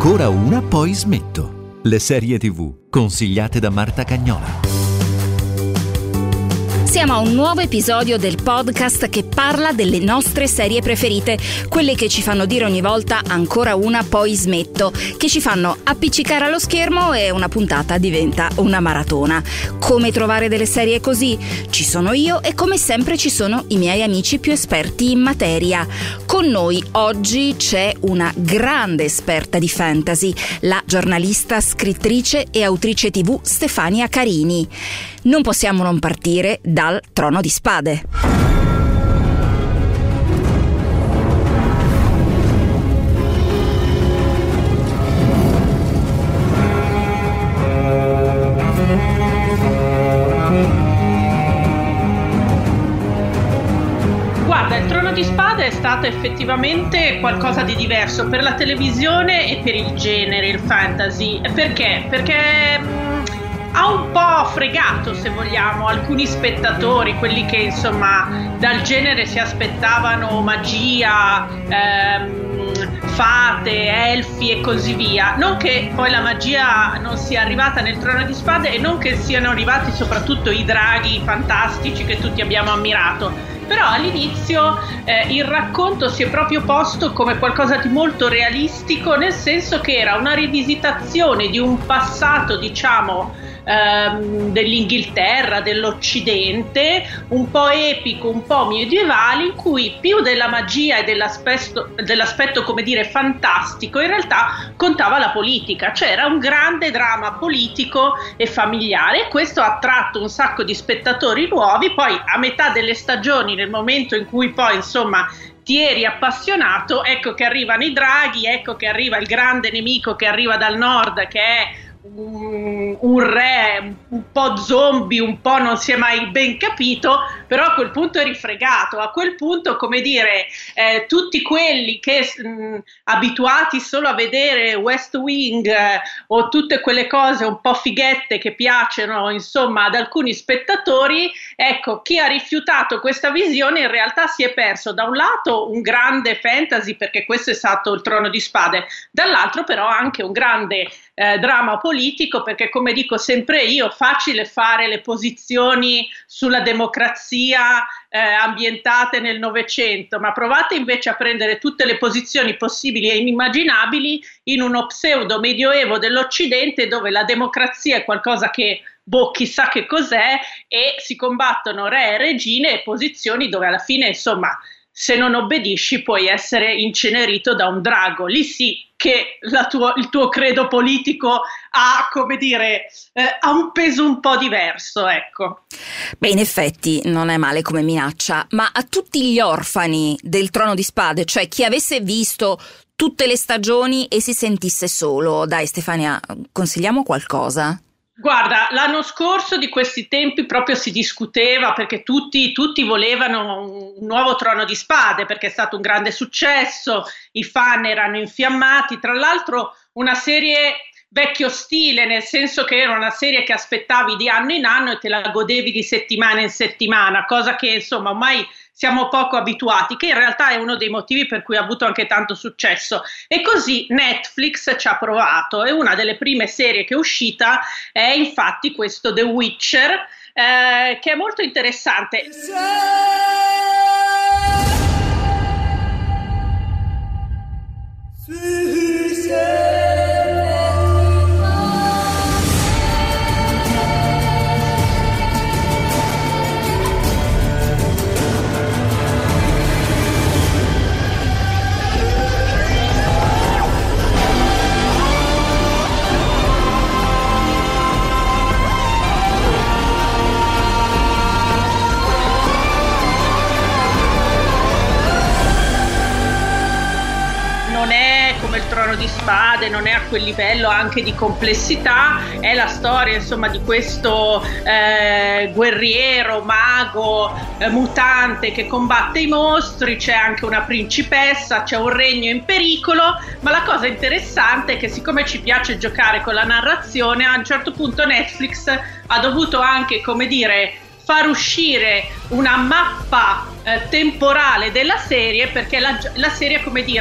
Ancora una, poi smetto. Le serie TV consigliate da Marta Cagnola. Siamo a un nuovo episodio del podcast che parla delle nostre serie preferite, quelle che ci fanno dire ogni volta ancora una, poi smetto, che ci fanno appiccicare allo schermo e una puntata diventa una maratona. Come trovare delle serie così? Ci sono io e come sempre ci sono i miei amici più esperti in materia. Con noi oggi c'è una grande esperta di fantasy, la giornalista, scrittrice e autrice TV Stefania Carini. Non possiamo non partire dal Trono di Spade. Guarda, il Trono di Spade è stato effettivamente qualcosa di diverso per la televisione e per il genere, il fantasy. Perché? Perché ha un po' fregato, se vogliamo, alcuni spettatori, quelli che insomma dal genere si aspettavano magia, fate, elfi e così via. Non che poi la magia non sia arrivata nel Trono di Spade e non che siano arrivati soprattutto i draghi fantastici che tutti abbiamo ammirato. Però all'inizio il racconto si è proprio posto come qualcosa di molto realistico, nel senso che era una rivisitazione di un passato, diciamo, dell'Inghilterra, dell'Occidente, un po' epico, un po' medievale, in cui più della magia e dell'aspetto, come dire, fantastico, in realtà contava la politica, cioè era un grande dramma politico e familiare, e questo ha attratto un sacco di spettatori nuovi. Poi a metà delle stagioni, nel momento in cui poi insomma ti eri appassionato, ecco che arrivano i draghi, ecco che arriva il grande nemico che arriva dal nord, che è un re un po' zombie, un po' non si è mai ben capito, però a quel punto è rifregato. A quel punto, come dire, tutti quelli che abituati solo a vedere West Wing o tutte quelle cose un po' fighette che piacciono insomma ad alcuni spettatori, ecco, chi ha rifiutato questa visione in realtà si è perso da un lato un grande fantasy, perché questo è stato il Trono di Spade, dall'altro però anche un grande dramma politico, perché come dico sempre io, facile fare le posizioni sulla democrazia ambientate nel Novecento, ma provate invece a prendere tutte le posizioni possibili e inimmaginabili in uno pseudo medioevo dell'Occidente, dove la democrazia è qualcosa che chissà che cos'è, e si combattono re e regine, e posizioni dove alla fine insomma se non obbedisci puoi essere incenerito da un drago. Lì sì che il tuo credo politico ha, come dire, ha un peso un po' diverso, ecco. Beh, in effetti non è male come minaccia, ma a tutti gli orfani del Trono di Spade, cioè chi avesse visto tutte le stagioni e si sentisse solo, dai Stefania, consigliamo qualcosa? Guarda, l'anno scorso di questi tempi proprio si discuteva, perché tutti volevano un nuovo Trono di Spade, perché è stato un grande successo, i fan erano infiammati, tra l'altro una serie vecchio stile, nel senso che era una serie che aspettavi di anno in anno e te la godevi di settimana in settimana, cosa che insomma ormai siamo poco abituati, che in realtà è uno dei motivi per cui ha avuto anche tanto successo. E così Netflix ci ha provato, e una delle prime serie che è uscita è infatti questo The Witcher, che è molto interessante. Trono di Spade, non è a quel livello anche di complessità, è la storia insomma di questo guerriero, mago, mutante che combatte i mostri, c'è anche una principessa, c'è un regno in pericolo, ma la cosa interessante è che siccome ci piace giocare con la narrazione, a un certo punto Netflix ha dovuto anche, come dire, far uscire una mappa temporale della serie, perché la serie, come dire,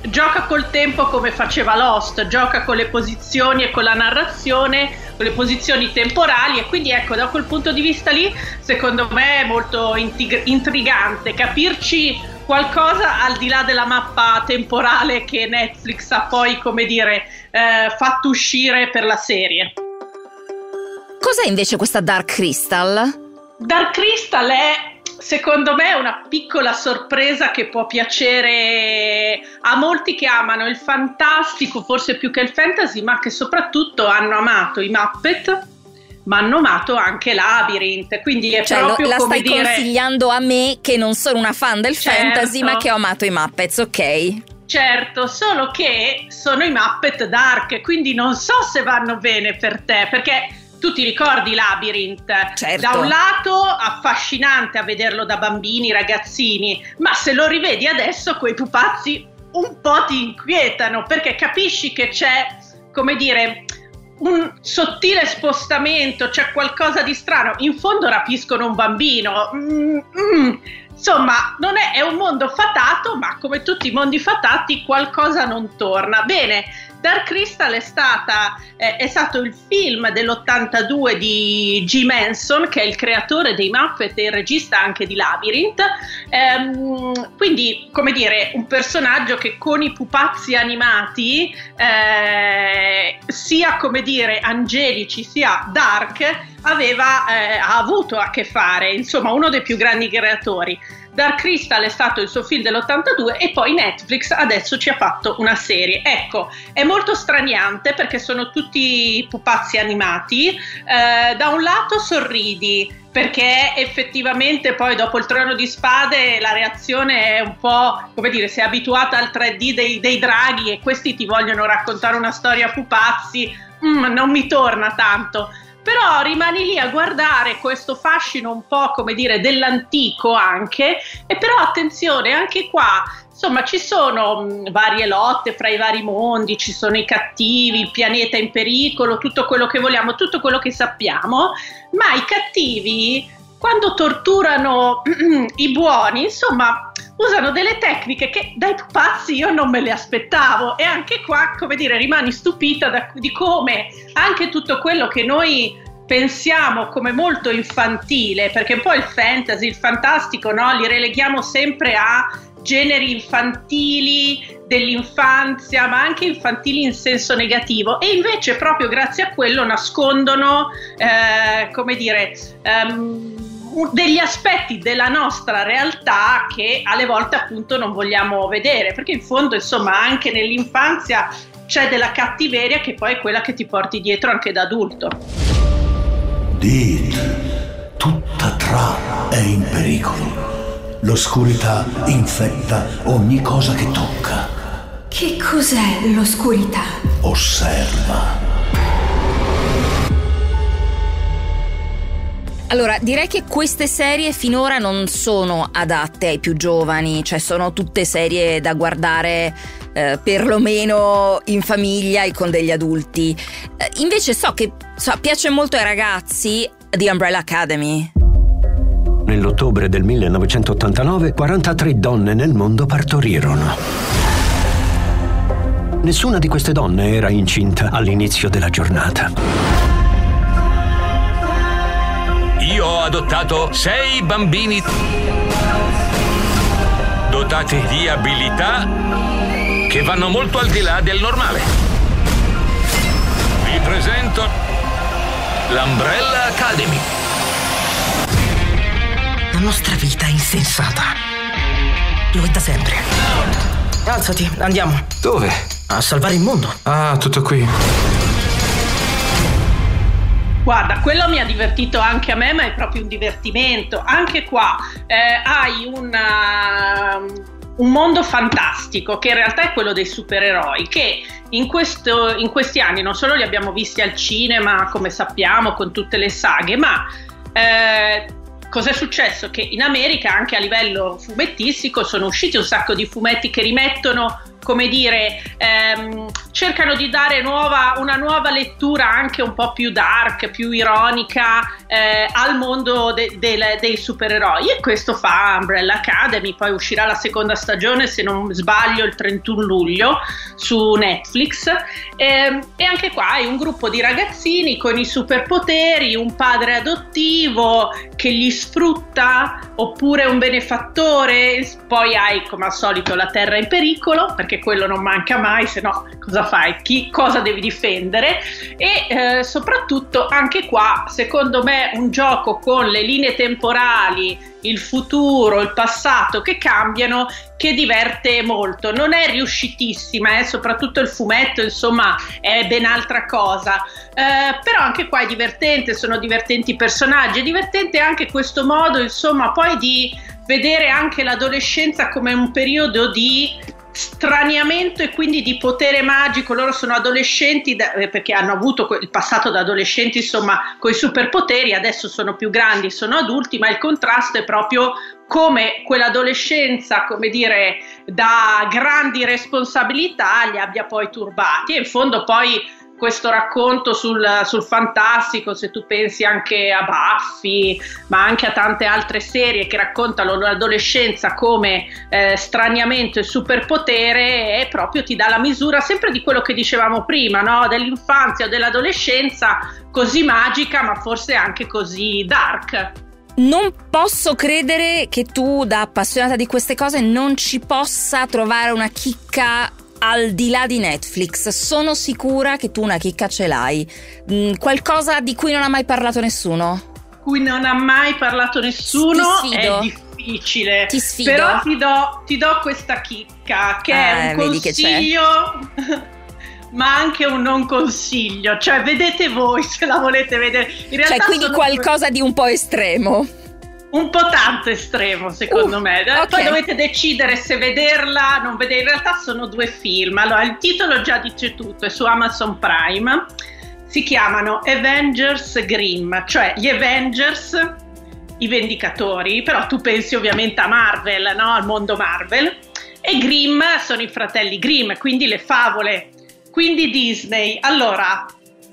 gioca col tempo come faceva Lost, gioca con le posizioni e con la narrazione, con le posizioni temporali, e quindi ecco, da quel punto di vista lì secondo me è molto intrigante capirci qualcosa al di là della mappa temporale che Netflix ha poi, come dire, fatto uscire per la serie. Cos'è invece questa Dark Crystal? Dark Crystal è, secondo me, una piccola sorpresa che può piacere a molti che amano il fantastico, forse più che il fantasy, ma che soprattutto hanno amato i Muppet, ma hanno amato anche Labyrinth, quindi è proprio la come stai dire... consigliando a me che non sono una fan del fantasy, ma che ho amato i Muppets, ok? Certo, solo che sono i Muppet dark, quindi non so se vanno bene per te, perché tu ti ricordi Labyrinth? Certo. Da un lato affascinante a vederlo da bambini, ragazzini, ma se lo rivedi adesso quei pupazzi un po' ti inquietano, perché capisci che c'è, come dire, un sottile spostamento, c'è qualcosa di strano. In fondo rapiscono un bambino. Insomma, non è un mondo fatato, ma come tutti i mondi fatati qualcosa non torna. Bene, Dark Crystal è stato il film dell'82 di Jim Henson, che è il creatore dei Muppet e il regista anche di Labyrinth. Quindi, come dire, un personaggio che con i pupazzi animati, sia, come dire, angelici sia dark, ha avuto a che fare, insomma, uno dei più grandi creatori. Dark Crystal è stato il suo film dell'82 e poi Netflix adesso ci ha fatto una serie. Ecco, è molto straniante perché sono tutti pupazzi animati. Da un lato sorridi, perché effettivamente poi dopo il Trono di Spade la reazione è un po', come dire, sei abituata al 3D dei draghi e questi ti vogliono raccontare una storia a pupazzi, non mi torna tanto. Però rimani lì a guardare questo fascino un po', come dire, dell'antico anche, e però attenzione, anche qua, insomma, ci sono varie lotte fra i vari mondi, ci sono i cattivi, il pianeta in pericolo, tutto quello che vogliamo, tutto quello che sappiamo, ma i cattivi, quando torturano i buoni, insomma, usano delle tecniche che dai pupazzi io non me le aspettavo, e anche qua, come dire, rimani stupita di come anche tutto quello che noi pensiamo come molto infantile, perché poi il fantasy, il fantastico, no, li releghiamo sempre a generi infantili dell'infanzia, ma anche infantili in senso negativo, e invece proprio grazie a quello nascondono, come dire, degli aspetti della nostra realtà che alle volte appunto non vogliamo vedere, perché in fondo, insomma, anche nell'infanzia c'è della cattiveria che poi è quella che ti porti dietro anche da adulto. Dit, tutta Tra è in pericolo. L'oscurità infetta ogni cosa che tocca. Che cos'è l'oscurità? Osserva. Allora, direi che queste serie finora non sono adatte ai più giovani, cioè sono tutte serie da guardare perlomeno in famiglia e con degli adulti. Invece so che piace molto ai ragazzi The Umbrella Academy. Nell'ottobre del 1989, 43 donne nel mondo partorirono. Nessuna di queste donne era incinta all'inizio della giornata. Io ho adottato 6 bambini dotati di abilità che vanno molto al di là del normale. Vi presento l'Umbrella Academy. La nostra vita è insensata. Lo è da sempre. Alzati, andiamo. Dove? A salvare il mondo. Ah, tutto qui. Guarda, quello mi ha divertito anche a me, ma è proprio un divertimento. Anche qua hai un mondo fantastico che in realtà è quello dei supereroi, che in questi anni non solo li abbiamo visti al cinema, come sappiamo, con tutte le saghe, ma cos'è successo? Che in America, anche a livello fumettistico, sono usciti un sacco di fumetti che rimettono come dire, cercano di dare una nuova lettura anche un po' più dark, più ironica al mondo dei supereroi, e questo fa Umbrella Academy. Poi uscirà la seconda stagione, se non sbaglio, il 31 luglio su Netflix, e anche qua hai un gruppo di ragazzini con i superpoteri, un padre adottivo che li sfrutta, oppure un benefattore, poi hai come al solito la terra in pericolo, perché quello non manca mai, se no cosa fai? Cosa devi difendere? E soprattutto anche qua, secondo me, un gioco con le linee temporali, il futuro, il passato che cambiano, che diverte molto. Non è riuscitissima, soprattutto il fumetto, insomma, è ben altra cosa, però anche qua è divertente, sono divertenti i personaggi, è divertente anche questo modo, insomma, poi di vedere anche l'adolescenza come un periodo di straniamento e quindi di potere magico. Loro sono adolescenti perché hanno avuto il passato da adolescenti, insomma, con i superpoteri, adesso sono più grandi, sono adulti, ma il contrasto è proprio come quell'adolescenza, come dire, da grandi responsabilità li abbia poi turbati. E in fondo poi questo racconto sul fantastico, se tu pensi anche a Buffy, ma anche a tante altre serie che raccontano l'adolescenza come straniamento e superpotere, e proprio ti dà la misura sempre di quello che dicevamo prima, no? Dell'infanzia o dell'adolescenza così magica, ma forse anche così dark. Non posso credere che tu, da appassionata di queste cose, non ci possa trovare una chicca al di là di Netflix. Sono sicura che tu una chicca ce l'hai. Qualcosa di cui non ha mai parlato nessuno? Cui non ha mai parlato nessuno è difficile. Ti sfido. Però ti do questa chicca, che è un consiglio, ma anche un non consiglio. Cioè, vedete voi se la volete vedere. In realtà, cioè, quindi qualcosa di un po' estremo. Un po' tanto estremo, secondo me. Okay. Poi dovete decidere se vederla, non vedere. In realtà sono 2 film. Allora, il titolo già dice tutto, è su Amazon Prime. Si chiamano Avengers Grimm, cioè gli Avengers, i Vendicatori, però tu pensi ovviamente a Marvel, no? Al mondo Marvel. E Grimm sono i fratelli Grimm, quindi le favole. Quindi Disney. Allora,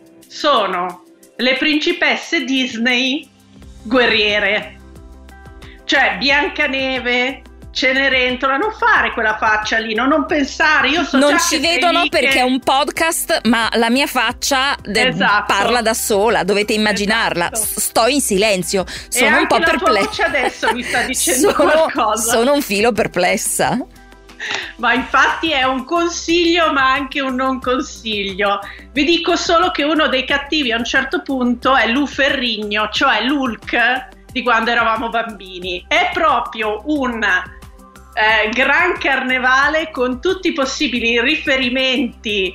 sono le principesse Disney guerriere. Cioè, Biancaneve, Cenerentola, non fare quella faccia lì, non pensare. Io so non già ci che vedono perché è un podcast, ma la mia faccia parla da sola, dovete immaginarla. Esatto. Sto in silenzio, sono un po' perplessa. La tua voce adesso mi sta dicendo qualcosa. Sono un filo perplessa. Ma infatti è un consiglio, ma anche un non consiglio. Vi dico solo che uno dei cattivi a un certo punto è Lou Ferrigno, cioè l'Hulk di quando eravamo bambini. È proprio un gran carnevale con tutti i possibili riferimenti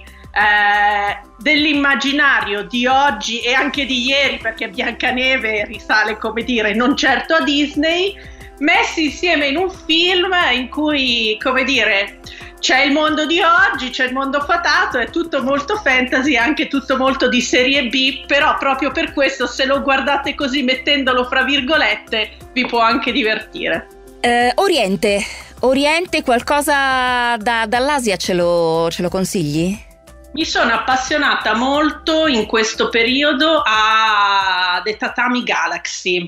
dell'immaginario di oggi e anche di ieri, perché Biancaneve risale, come dire, non certo a Disney, messi insieme in un film in cui, come dire, c'è il mondo di oggi, c'è il mondo fatato, è tutto molto fantasy, anche tutto molto di serie B, però proprio per questo, se lo guardate così mettendolo fra virgolette, vi può anche divertire. Oriente, qualcosa dall'Asia ce lo consigli? Mi sono appassionata molto in questo periodo a The Tatami Galaxy.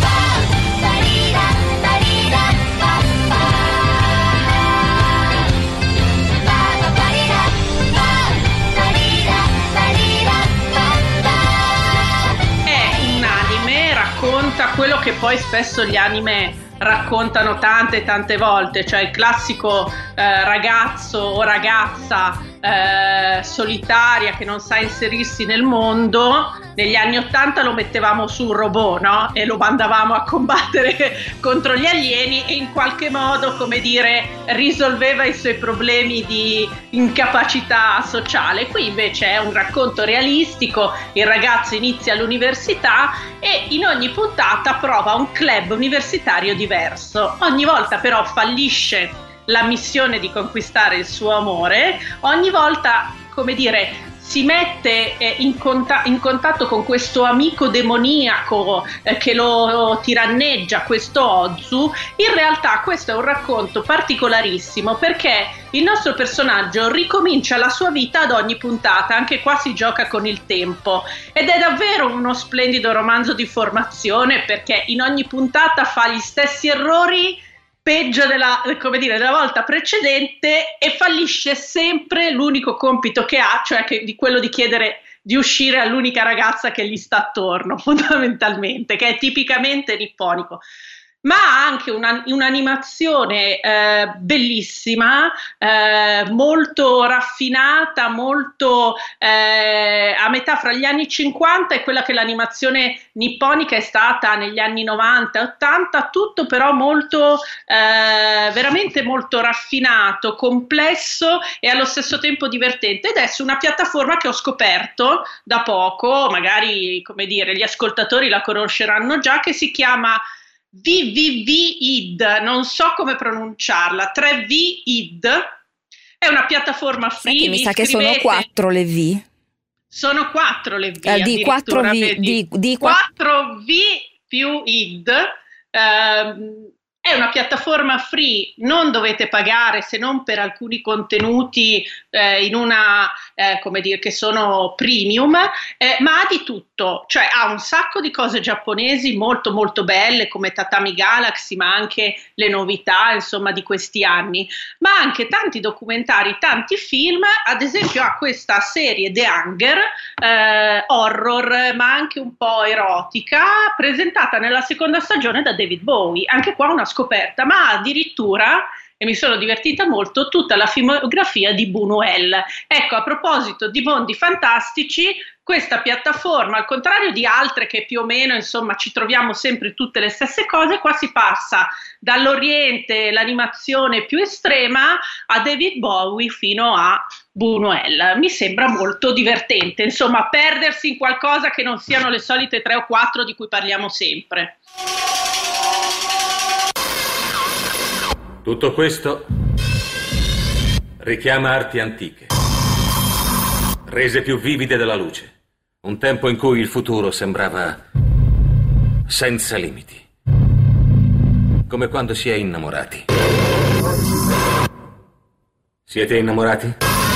Racconta quello che poi spesso gli anime raccontano tante volte, cioè il classico ragazzo o ragazza solitaria che non sa inserirsi nel mondo. Negli anni '80 lo mettevamo su un robot, no? E lo mandavamo a combattere contro gli alieni e in qualche modo, come dire, risolveva i suoi problemi di incapacità sociale. Qui invece è un racconto realistico, il ragazzo inizia all'università e in ogni puntata prova un club universitario diverso. Ogni volta però fallisce la missione di conquistare il suo amore, ogni volta, come dire, si mette in contatto con questo amico demoniaco che lo tiranneggia, questo Ozu. In realtà questo è un racconto particolarissimo, perché il nostro personaggio ricomincia la sua vita ad ogni puntata, anche qua si gioca con il tempo, ed è davvero uno splendido romanzo di formazione, perché in ogni puntata fa gli stessi errori peggio della volta precedente, e fallisce sempre l'unico compito che ha, cioè di quello di chiedere di uscire all'unica ragazza che gli sta attorno, fondamentalmente, che è tipicamente nipponico. Ma ha anche un'animazione bellissima, molto raffinata, molto a metà fra gli anni 50 e quella che l'animazione nipponica è stata negli anni 90 e 80, tutto però molto, veramente molto raffinato, complesso e allo stesso tempo divertente. Ed è su una piattaforma che ho scoperto da poco, magari gli ascoltatori la conosceranno già, che si chiama www.id, non so come pronunciarla, 3V-id, è una piattaforma free. Mi sa che sono 4 le V. Sono 4 le V. Di 4V, di 4V più id. È una piattaforma free, non dovete pagare se non per alcuni contenuti in una, che sono premium, ma ha di tutto, cioè ha un sacco di cose giapponesi molto molto belle come Tatami Galaxy, ma anche le novità insomma di questi anni, ma anche tanti documentari, tanti film. Ad esempio ha questa serie The Hunger, horror ma anche un po' erotica, presentata nella seconda stagione da David Bowie, anche qua una scoperta, ma addirittura, e mi sono divertita molto, tutta la filmografia di Buñuel. Ecco, a proposito di mondi fantastici, questa piattaforma, al contrario di altre che più o meno insomma ci troviamo sempre tutte le stesse cose, qua si passa dall'Oriente, l'animazione più estrema, a David Bowie fino a Buñuel. Mi sembra molto divertente, insomma, perdersi in qualcosa che non siano le solite 3 o 4 di cui parliamo sempre. Tutto questo richiama arti antiche, rese più vivide dalla luce. Un tempo in cui il futuro sembrava senza limiti. Come quando si è innamorati. Siete innamorati?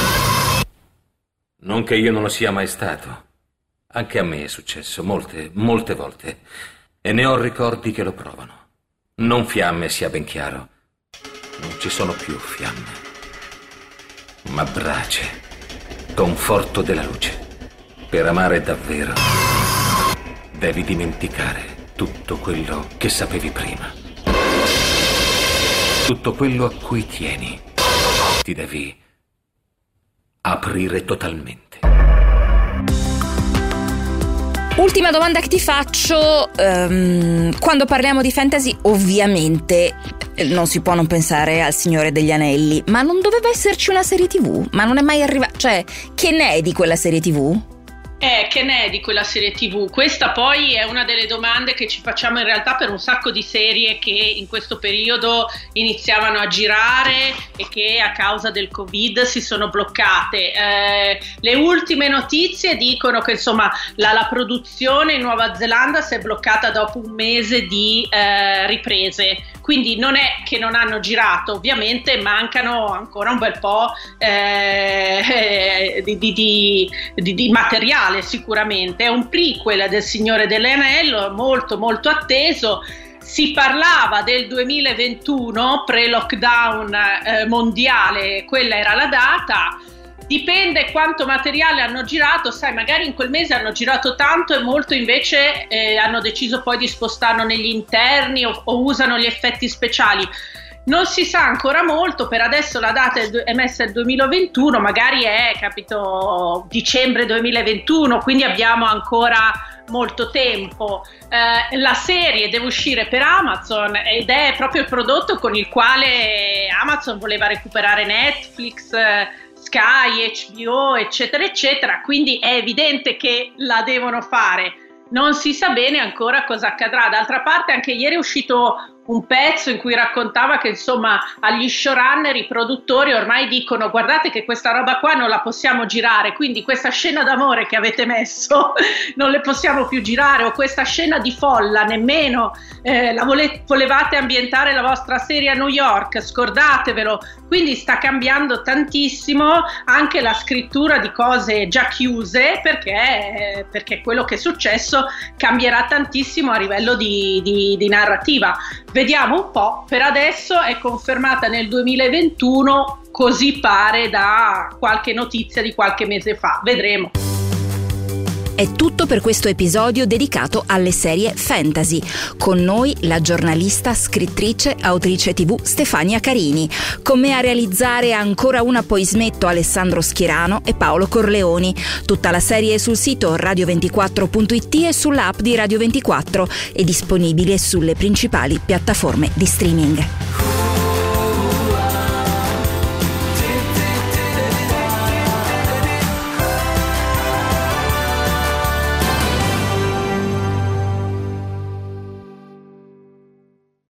Non che io non lo sia mai stato. Anche a me è successo molte volte. E ne ho ricordi che lo provano. Non fiamme, sia ben chiaro. Non ci sono più fiamme, ma brace, conforto della luce. Per amare davvero, devi dimenticare tutto quello che sapevi prima. Tutto quello a cui tieni. Ti devi aprire totalmente. Ultima domanda che ti faccio, quando parliamo di fantasy ovviamente non si può non pensare al Signore degli Anelli, ma non doveva esserci una serie TV? Ma non è mai arrivata, cioè, che ne è di quella serie TV? Che ne è di quella serie TV? Questa poi è una delle domande che ci facciamo in realtà per un sacco di serie che in questo periodo iniziavano a girare e che a causa del Covid si sono bloccate. Le ultime notizie dicono che insomma la produzione in Nuova Zelanda si è bloccata dopo un mese di riprese, quindi non è che non hanno girato, ovviamente mancano ancora un bel po' di materiale. Sicuramente è un prequel del Signore dell'Anello molto molto atteso. Si parlava del 2021 pre-lockdown mondiale, quella era la data. Dipende quanto materiale hanno girato, sai, magari in quel mese hanno girato tanto e molto invece hanno deciso poi di spostarlo negli interni o usano gli effetti speciali. Non si sa ancora molto, per adesso la data è messa il 2021, magari è, capito, dicembre 2021, quindi abbiamo ancora molto tempo. La serie deve uscire per Amazon ed è proprio il prodotto con il quale Amazon voleva recuperare Netflix, Sky, HBO, eccetera, eccetera, quindi è evidente che la devono fare. Non si sa bene ancora cosa accadrà. D'altra parte anche ieri è uscito un pezzo in cui raccontava che insomma agli showrunner, i produttori ormai dicono: guardate che questa roba qua non la possiamo girare, quindi questa scena d'amore che avete messo non le possiamo più girare, o questa scena di folla nemmeno, volevate ambientare la vostra serie a New York, scordatevelo. Quindi sta cambiando tantissimo anche la scrittura di cose già chiuse, perché quello che è successo cambierà tantissimo a livello di narrativa. Vediamo un po', per adesso è confermata nel 2021, così pare da qualche notizia di qualche mese fa, vedremo. È tutto per questo episodio dedicato alle serie fantasy. Con noi la giornalista, scrittrice, autrice TV Stefania Carini. Con me a realizzare Ancora una poi smetto Alessandro Schierano e Paolo Corleoni. Tutta la serie è sul sito radio24.it e sull'app di Radio 24. È disponibile sulle principali piattaforme di streaming.